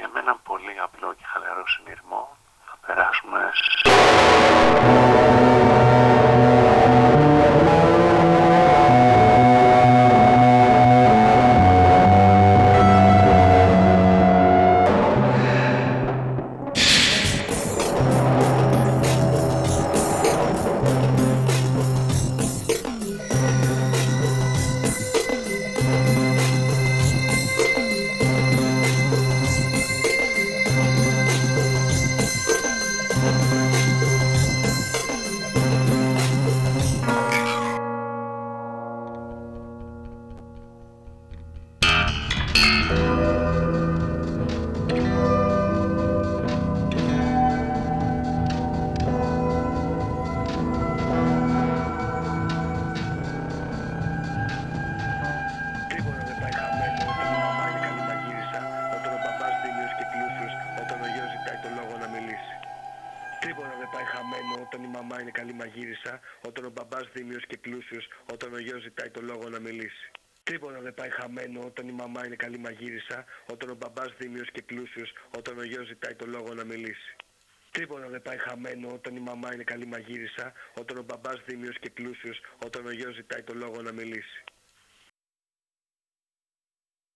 με έναν πολύ απλό και χαλαρό συνειρμό θα περάσουμε όταν η μαμά είναι καλή μαγείρισα, όταν ο μπαμπάς δίμιος και πλούσιος, όταν ο γιος ζητάει το λόγο να μιλήσει. Τίποτα δεν πάει χαμένο όταν η μαμά είναι καλή μαγείρισα, όταν ο μπαμπάς δίμιος και πλούσιος, όταν ο γιος ζητάει το λόγο να μιλήσει. Τίποτα δεν πάει χαμένο όταν η μαμά είναι καλή μαγείρισα, όταν ο μπαμπάς δίμιος και πλούσιος, όταν ο γιος ζητάει το λόγο να μιλήσει.